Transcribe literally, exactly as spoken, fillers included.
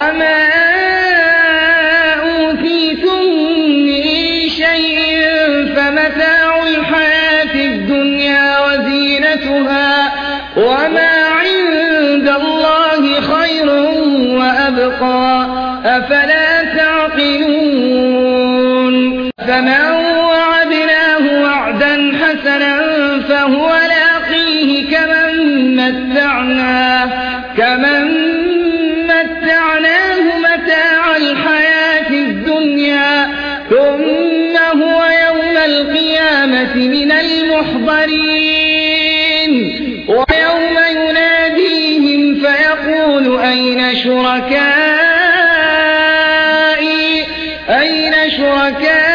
وما أوتيتم من شيء فمتاع الحياة الدنيا وزينتها وما عند الله خير وأبقى أفلا تعقلون فمن وعدناه وعدا حسنا فهو لاقيه كمن متعناه كمن متعناه متاع الحياة الدنيا ثم هو يوم القيامة من المحضرين ويوم يناديهم فيقول أين شركائي أين شركائي